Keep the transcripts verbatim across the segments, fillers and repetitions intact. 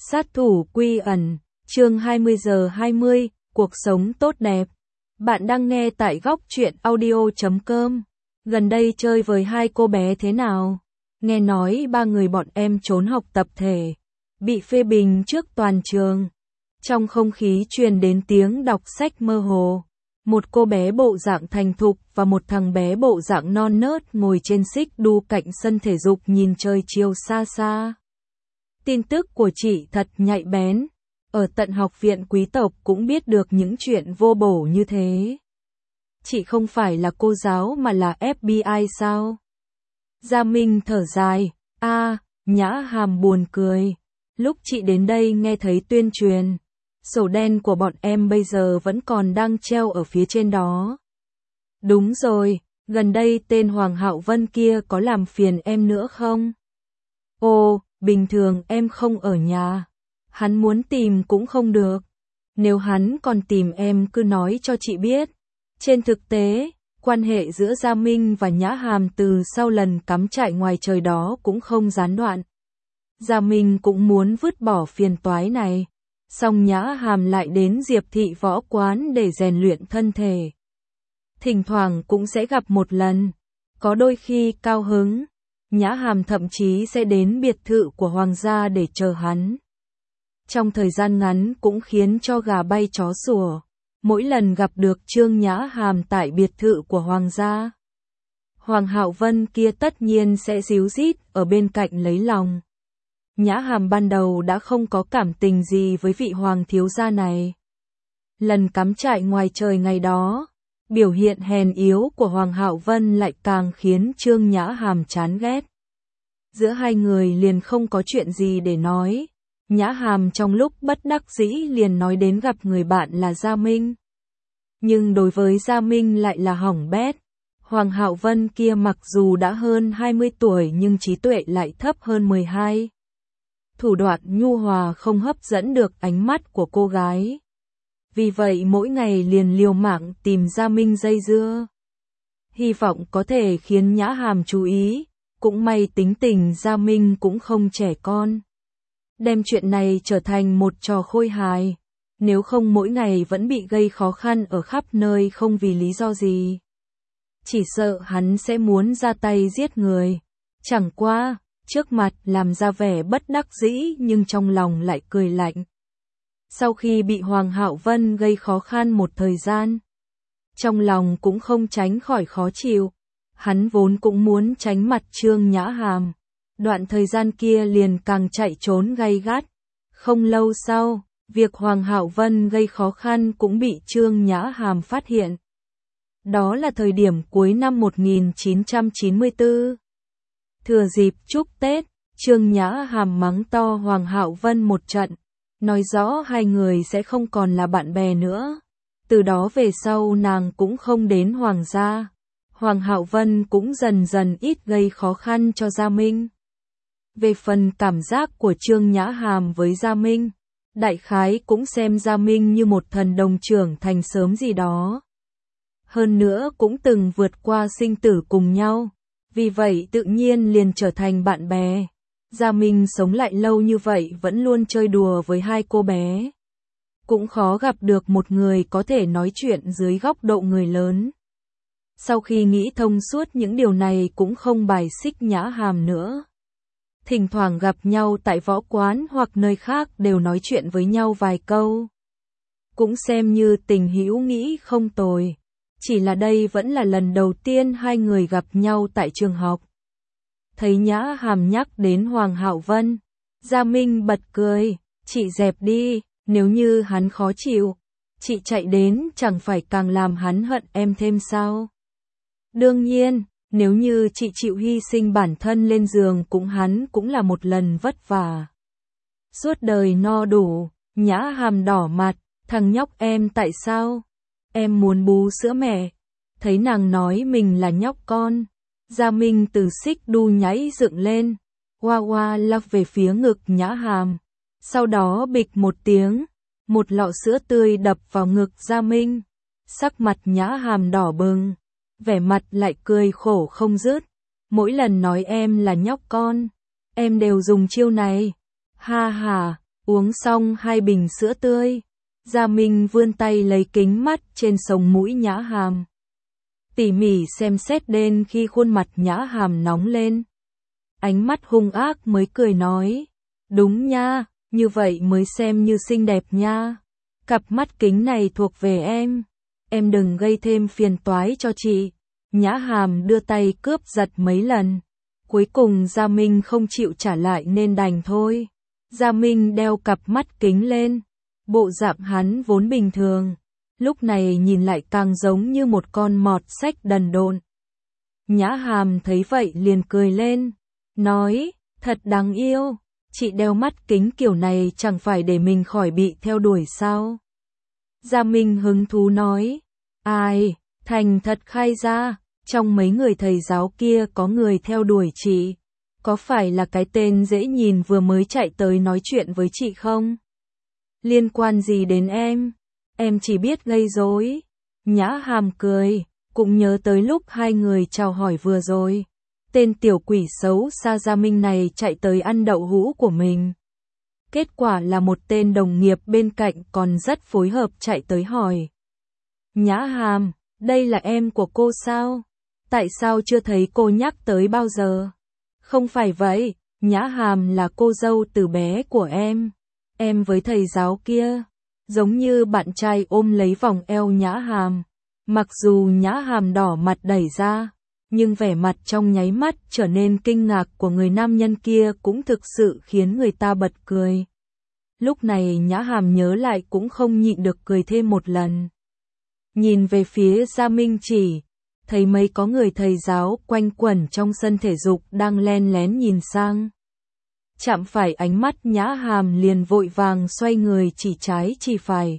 Sát thủ quy ẩn, chương hai mươi giờ hai mươi, cuộc sống tốt đẹp. Bạn đang nghe tại góc truyện audio chấm com. Gần đây chơi với hai cô bé thế nào? Nghe nói ba người bọn em trốn học tập thể, bị phê bình trước toàn trường. Trong không khí truyền đến tiếng đọc sách mơ hồ. Một cô bé bộ dạng thành thục và một thằng bé bộ dạng non nớt ngồi trên xích đu cạnh sân thể dục nhìn trời chiều xa xa. Tin tức của chị thật nhạy bén, ở tận học viện quý tộc cũng biết được những chuyện vô bổ như thế. Chị không phải là cô giáo mà là ép bê i sao? Gia Minh thở dài, a, à, Nhã Hàm buồn cười. Lúc chị đến đây nghe thấy tuyên truyền, sổ đen của bọn em bây giờ vẫn còn đang treo ở phía trên đó. Đúng rồi, gần đây tên Hoàng Hạo Vân kia có làm phiền em nữa không? Ồ, bình thường em không ở nhà. Hắn muốn tìm cũng không được. Nếu hắn còn tìm em cứ nói cho chị biết. Trên thực tế, quan hệ giữa Gia Minh và Nhã Hàm từ sau lần cắm trại ngoài trời đó cũng không gián đoạn. Gia Minh cũng muốn vứt bỏ phiền toái này. Song Nhã Hàm lại đến Diệp Thị võ quán để rèn luyện thân thể. Thỉnh thoảng cũng sẽ gặp một lần. Có đôi khi cao hứng, Nhã Hàm thậm chí sẽ đến biệt thự của Hoàng gia để chờ hắn. Trong thời gian ngắn cũng khiến cho gà bay chó sủa. Mỗi lần gặp được Trương Nhã Hàm tại biệt thự của Hoàng gia, Hoàng Hạo Vân kia tất nhiên sẽ díu dít ở bên cạnh lấy lòng. Nhã Hàm ban đầu đã không có cảm tình gì với vị Hoàng thiếu gia này. Lần cắm trại ngoài trời ngày đó, biểu hiện hèn yếu của Hoàng Hạo Vân lại càng khiến Trương Nhã Hàm chán ghét. Giữa hai người liền không có chuyện gì để nói. Nhã Hàm trong lúc bất đắc dĩ liền nói đến gặp người bạn là Gia Minh. Nhưng đối với Gia Minh lại là hỏng bét. Hoàng Hạo Vân kia mặc dù đã hơn hai mươi tuổi nhưng trí tuệ lại thấp hơn mười hai. Thủ đoạn nhu hòa không hấp dẫn được ánh mắt của cô gái. Vì vậy mỗi ngày liền liều mạng tìm Gia Minh dây dưa. Hy vọng có thể khiến Nhã Hàm chú ý. Cũng may tính tình Gia Minh cũng không trẻ con. Đem chuyện này trở thành một trò khôi hài. Nếu không mỗi ngày vẫn bị gây khó khăn ở khắp nơi không vì lý do gì. Chỉ sợ hắn sẽ muốn ra tay giết người. Chẳng qua, trước mặt làm ra vẻ bất đắc dĩ nhưng trong lòng lại cười lạnh. Sau khi bị Hoàng Hạo Vân gây khó khăn một thời gian, trong lòng cũng không tránh khỏi khó chịu. Hắn vốn cũng muốn tránh mặt Trương Nhã Hàm. Đoạn thời gian kia liền càng chạy trốn gay gắt. Không lâu sau, việc Hoàng Hạo Vân gây khó khăn cũng bị Trương Nhã Hàm phát hiện. Đó là thời điểm cuối năm một nghìn chín trăm chín mươi tư. Thừa dịp chúc Tết, Trương Nhã Hàm mắng to Hoàng Hạo Vân một trận, nói rõ hai người sẽ không còn là bạn bè nữa. Từ đó về sau nàng cũng không đến Hoàng gia. Hoàng Hạo Vân cũng dần dần ít gây khó khăn cho Gia Minh. Về phần cảm giác của Trương Nhã Hàm với Gia Minh, đại khái cũng xem Gia Minh như một thần đồng trưởng thành sớm gì đó. Hơn nữa cũng từng vượt qua sinh tử cùng nhau, vì vậy tự nhiên liền trở thành bạn bè. Gia Minh sống lại lâu như vậy vẫn luôn chơi đùa với hai cô bé. Cũng khó gặp được một người có thể nói chuyện dưới góc độ người lớn. Sau khi nghĩ thông suốt những điều này cũng không bài xích Nhã Hàm nữa. Thỉnh thoảng gặp nhau tại võ quán hoặc nơi khác đều nói chuyện với nhau vài câu. Cũng xem như tình hữu nghĩ không tồi. Chỉ là đây vẫn là lần đầu tiên hai người gặp nhau tại trường học. Thấy Nhã Hàm nhắc đến Hoàng Hạo Vân, Gia Minh bật cười, chị dẹp đi, nếu như hắn khó chịu, chị chạy đến chẳng phải càng làm hắn hận em thêm sao? Đương nhiên, nếu như chị chịu hy sinh bản thân lên giường cũng hắn cũng là một lần vất vả. Suốt đời no đủ, Nhã Hàm đỏ mặt, thằng nhóc em tại sao? Em muốn bú sữa mẹ. Thấy nàng nói mình là nhóc con, Gia Minh từ xích đu nhảy dựng lên, hoa hoa lắc về phía ngực Nhã Hàm. Sau đó bịch một tiếng, một lọ sữa tươi đập vào ngực Gia Minh. Sắc mặt Nhã Hàm đỏ bừng, vẻ mặt lại cười khổ không dứt. Mỗi lần nói em là nhóc con, em đều dùng chiêu này. Ha ha, Uống xong hai bình sữa tươi, Gia Minh vươn tay lấy kính mắt trên sống mũi Nhã Hàm. Tỉ mỉ xem xét đến khi khuôn mặt Nhã Hàm nóng lên. Ánh mắt hung ác mới cười nói, đúng nha, như vậy mới xem như xinh đẹp nha. Cặp mắt kính này thuộc về em, em đừng gây thêm phiền toái cho chị. Nhã Hàm đưa tay cướp giật mấy lần. Cuối cùng Gia Minh không chịu trả lại nên đành thôi. Gia Minh đeo cặp mắt kính lên. Bộ dạng hắn vốn bình thường, lúc này nhìn lại càng giống như một con mọt sách đần độn. Nhã Hàm thấy vậy liền cười lên, nói, thật đáng yêu, chị đeo mắt kính kiểu này chẳng phải để mình khỏi bị theo đuổi sao? Gia Minh hứng thú nói, ai, thành thật khai ra, trong mấy người thầy giáo kia có người theo đuổi chị, có phải là cái tên dễ nhìn vừa mới chạy tới nói chuyện với chị không? Liên quan gì đến em? Em chỉ biết gây rối. Nhã Hàm cười, cũng nhớ tới lúc hai người chào hỏi vừa rồi. Tên tiểu quỷ xấu xa Gia Minh này chạy tới ăn đậu hũ của mình. Kết quả là một tên đồng nghiệp bên cạnh còn rất phối hợp chạy tới hỏi. Nhã Hàm, đây là em của cô sao? Tại sao chưa thấy cô nhắc tới bao giờ? Không phải vậy, Nhã Hàm là cô dâu từ bé của em. Em với thầy giáo kia, giống như bạn trai ôm lấy vòng eo Nhã Hàm. Mặc dù Nhã Hàm đỏ mặt đẩy ra, nhưng vẻ mặt trong nháy mắt trở nên kinh ngạc của người nam nhân kia cũng thực sự khiến người ta bật cười. Lúc này Nhã Hàm nhớ lại cũng không nhịn được cười thêm một lần. Nhìn về phía Gia Minh chỉ, thấy mấy có người thầy giáo quanh quẩn trong sân thể dục đang len lén nhìn sang. Chạm phải ánh mắt Nhã Hàm liền vội vàng xoay người chỉ trái chỉ phải.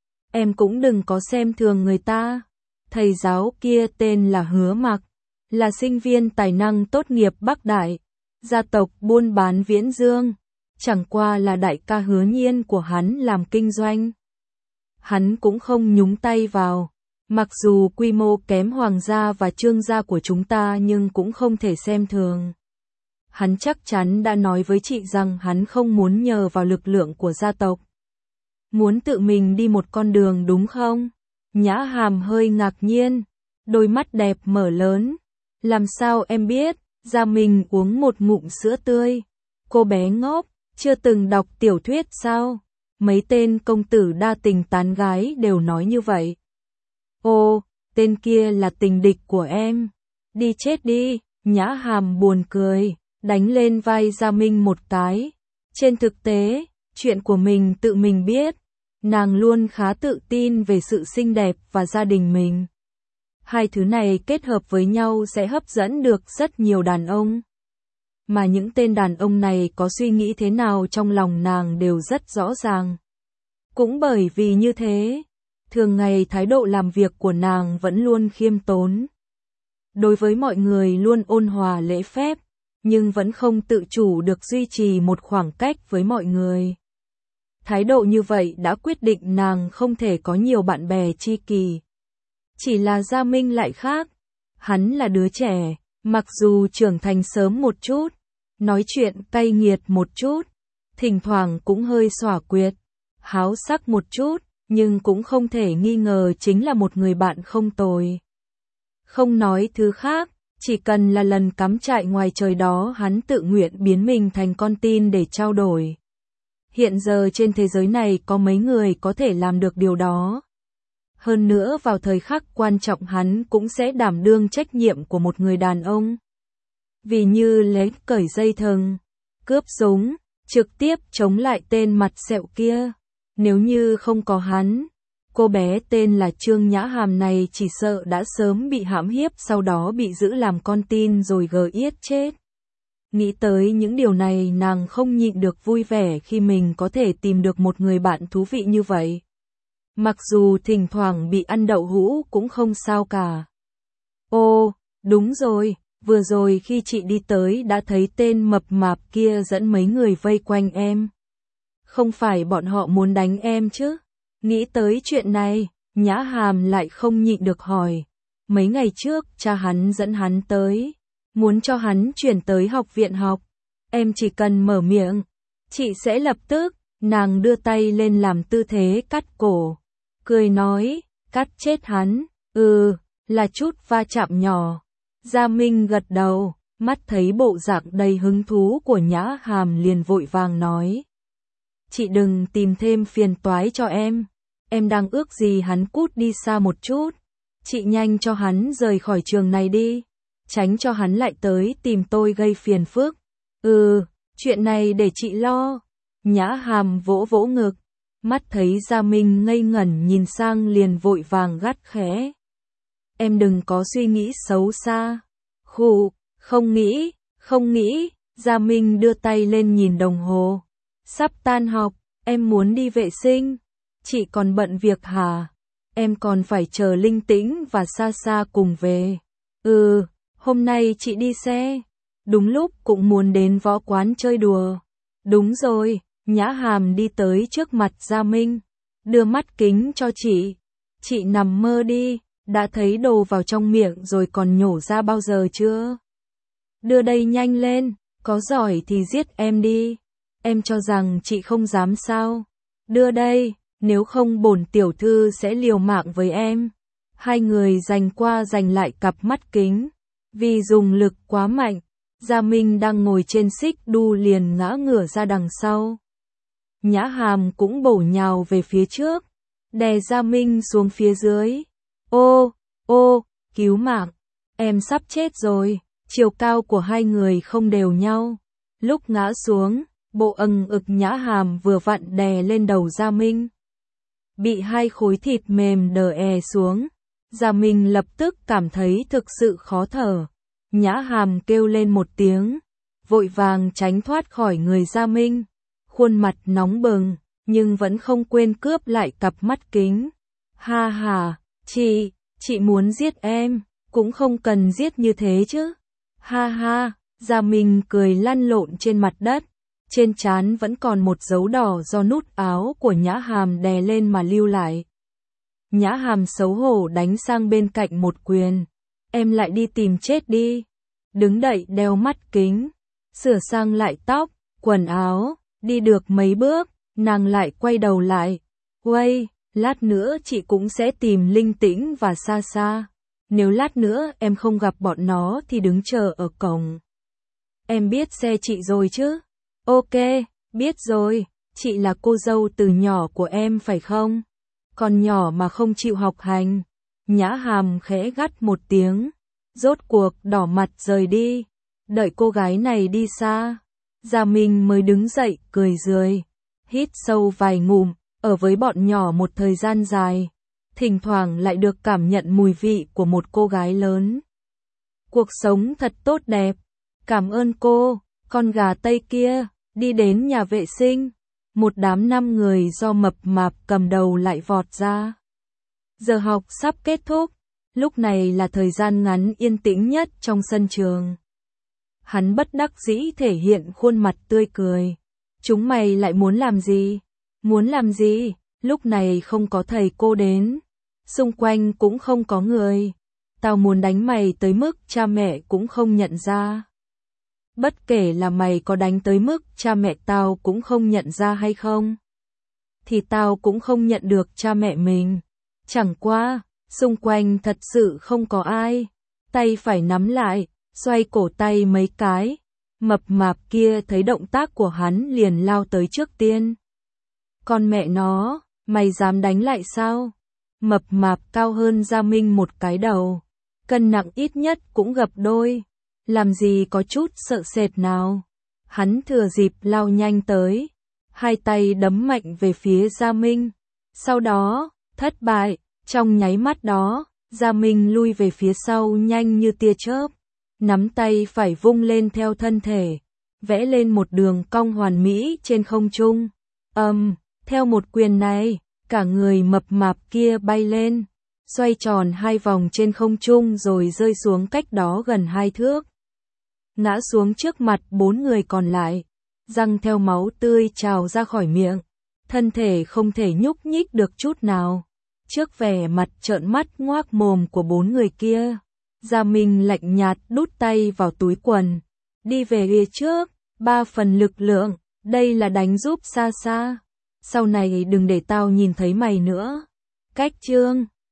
Em cũng đừng có xem thường người ta. Thầy giáo kia tên là Hứa Mặc, là sinh viên tài năng tốt nghiệp Bắc Đại, gia tộc buôn bán Viễn Dương, chẳng qua là đại ca Hứa Nhiên của hắn làm kinh doanh. Hắn cũng không nhúng tay vào, mặc dù quy mô kém Hoàng gia và Trương gia của chúng ta nhưng cũng không thể xem thường. Hắn chắc chắn đã nói với chị rằng hắn không muốn nhờ vào lực lượng của gia tộc. Muốn tự mình đi một con đường đúng không? Nhã Hàm hơi ngạc nhiên, đôi mắt đẹp mở lớn. Làm sao em biết? Gia Minh uống một ngụm sữa tươi. Cô bé ngốc, chưa từng đọc tiểu thuyết sao? Mấy tên công tử đa tình tán gái đều nói như vậy. Ô, tên kia là tình địch của em. Đi chết đi, Nhã Hàm buồn cười, đánh lên vai Gia Minh một cái. Trên thực tế, chuyện của mình tự mình biết. Nàng luôn khá tự tin về sự xinh đẹp và gia đình mình. Hai thứ này kết hợp với nhau sẽ hấp dẫn được rất nhiều đàn ông. Mà những tên đàn ông này có suy nghĩ thế nào trong lòng nàng đều rất rõ ràng. Cũng bởi vì như thế, thường ngày thái độ làm việc của nàng vẫn luôn khiêm tốn. Đối với mọi người luôn ôn hòa lễ phép, nhưng vẫn không tự chủ được duy trì một khoảng cách với mọi người. Thái độ như vậy đã quyết định nàng không thể có nhiều bạn bè tri kỷ. Chỉ là Gia Minh lại khác. Hắn là đứa trẻ, mặc dù trưởng thành sớm một chút, nói chuyện cay nghiệt một chút, thỉnh thoảng cũng hơi xỏa quyệt, háo sắc một chút, nhưng cũng không thể nghi ngờ chính là một người bạn không tồi. Không nói thứ khác, chỉ cần là lần cắm trại ngoài trời đó hắn tự nguyện biến mình thành con tin để trao đổi. Hiện giờ trên thế giới này có mấy người có thể làm được điều đó. Hơn nữa vào thời khắc quan trọng hắn cũng sẽ đảm đương trách nhiệm của một người đàn ông. Vì như lấy cởi dây thừng, cướp súng, trực tiếp chống lại tên mặt sẹo kia. Nếu như không có hắn, cô bé tên là Trương Nhã Hàm này chỉ sợ đã sớm bị hãm hiếp sau đó bị giữ làm con tin rồi gờ yết chết. Nghĩ tới những điều này nàng không nhịn được vui vẻ khi mình có thể tìm được một người bạn thú vị như vậy. Mặc dù thỉnh thoảng bị ăn đậu hũ cũng không sao cả. Ô, đúng rồi, vừa rồi khi chị đi tới đã thấy tên mập mạp kia dẫn mấy người vây quanh em. Không phải bọn họ muốn đánh em chứ? Nghĩ tới chuyện này, Nhã Hàm lại không nhịn được hỏi. Mấy ngày trước cha hắn dẫn hắn tới, muốn cho hắn chuyển tới học viện học. Em chỉ cần mở miệng, chị sẽ lập tức. Nàng đưa tay lên làm tư thế cắt cổ, cười nói, cắt chết hắn, ừ, là chút va chạm nhỏ. Gia Minh gật đầu, mắt thấy bộ dạng đầy hứng thú của Nhã Hàm liền vội vàng nói. Chị đừng tìm thêm phiền toái cho em, em đang ước gì hắn cút đi xa một chút. Chị nhanh cho hắn rời khỏi trường này đi, tránh cho hắn lại tới tìm tôi gây phiền phức. Ừ, chuyện này để chị lo. Nhã Hàm vỗ vỗ ngực, mắt thấy Gia Minh ngây ngẩn nhìn sang liền vội vàng gắt khẽ. Em đừng có suy nghĩ xấu xa. Khụ, không nghĩ, không nghĩ. Gia Minh đưa tay lên nhìn đồng hồ. Sắp tan học, em muốn đi vệ sinh. Chị còn bận việc hả? Em còn phải chờ Linh Tĩnh và Sa Sa cùng về. Ừ, hôm nay chị đi xe. Đúng lúc cũng muốn đến võ quán chơi đùa. Đúng rồi, Nhã Hàm đi tới trước mặt Gia Minh, đưa mắt kính cho chị. Chị nằm mơ đi, đã thấy đồ vào trong miệng rồi còn nhổ ra bao giờ chưa? Đưa đây nhanh lên, có giỏi thì giết em đi. Em cho rằng chị không dám sao? Đưa đây, nếu không bổn tiểu thư sẽ liều mạng với em. Hai người giành qua giành lại cặp mắt kính, vì dùng lực quá mạnh, Gia Minh đang ngồi trên xích đu liền ngã ngửa ra đằng sau. Nhã Hàm cũng bổ nhào về phía trước, đè Gia Minh xuống phía dưới. Ô, ô, cứu mạng, em sắp chết rồi. Chiều cao của hai người không đều nhau. Lúc ngã xuống, bộ ầng ực Nhã Hàm vừa vặn đè lên đầu Gia Minh. Bị hai khối thịt mềm đờ è xuống, Gia Minh lập tức cảm thấy thực sự khó thở. Nhã Hàm kêu lên một tiếng, vội vàng tránh thoát khỏi người Gia Minh. Khuôn mặt nóng bừng, nhưng vẫn không quên cướp lại cặp mắt kính. Ha ha, chị, chị muốn giết em, cũng không cần giết như thế chứ. Ha ha, Gia Minh cười lăn lộn trên mặt đất, trên trán vẫn còn một dấu đỏ do nút áo của Nhã Hàm đè lên mà lưu lại. Nhã Hàm xấu hổ đánh sang bên cạnh một quyền. Em lại đi tìm chết đi. Đứng đậy đeo mắt kính, sửa sang lại tóc, quần áo, đi được mấy bước, nàng lại quay đầu lại. Uây, lát nữa chị cũng sẽ tìm Linh Tĩnh và Sa Sa. Nếu lát nữa em không gặp bọn nó thì đứng chờ ở cổng. Em biết xe chị rồi chứ? Ok, biết rồi, chị là cô dâu từ nhỏ của em phải không? Còn nhỏ mà không chịu học hành. Nhã Hàm khẽ gắt một tiếng, rốt cuộc đỏ mặt rời đi. Đợi cô gái này đi xa, Gia Minh mới đứng dậy cười rười, hít sâu vài ngụm, ở với bọn nhỏ một thời gian dài, thỉnh thoảng lại được cảm nhận mùi vị của một cô gái lớn. Cuộc sống thật tốt đẹp, cảm ơn cô. Con gà Tây kia, đi đến nhà vệ sinh, một đám năm người do mập mạp cầm đầu lại vọt ra. Giờ học sắp kết thúc, lúc này là thời gian ngắn yên tĩnh nhất trong sân trường. Hắn bất đắc dĩ thể hiện khuôn mặt tươi cười. Chúng mày lại muốn làm gì? Muốn làm gì? Lúc này không có thầy cô đến, xung quanh cũng không có người. Tao muốn đánh mày tới mức cha mẹ cũng không nhận ra. Bất kể là mày có đánh tới mức cha mẹ tao cũng không nhận ra hay không, thì tao cũng không nhận được cha mẹ mình. Chẳng qua, xung quanh thật sự không có ai. Tay phải nắm lại, xoay cổ tay mấy cái. Mập mạp kia thấy động tác của hắn liền lao tới trước tiên. Con mẹ nó, mày dám đánh lại sao? Mập mạp cao hơn Gia Minh một cái đầu, cân nặng ít nhất cũng gấp đôi. Làm gì có chút sợ sệt nào. Hắn thừa dịp lao nhanh tới, hai tay đấm mạnh về phía Gia Minh. Sau đó, thất bại, trong nháy mắt đó, Gia Minh lui về phía sau nhanh như tia chớp. Nắm tay phải vung lên theo thân thể, vẽ lên một đường cong hoàn mỹ trên không trung. Ầm, um, theo một quyền này, cả người mập mạp kia bay lên, xoay tròn hai vòng trên không trung rồi rơi xuống cách đó gần hai thước. Ngã xuống trước mặt bốn người còn lại, răng theo máu tươi trào ra khỏi miệng, thân thể không thể nhúc nhích được chút nào. Trước vẻ mặt trợn mắt ngoác mồm của bốn người kia, Gia Minh lạnh nhạt đút tay vào túi quần, đi về phía trước, ba phần lực lượng, đây là đánh giúp Sa Sa. sau này đừng để tao nhìn thấy mày nữa. Cách chương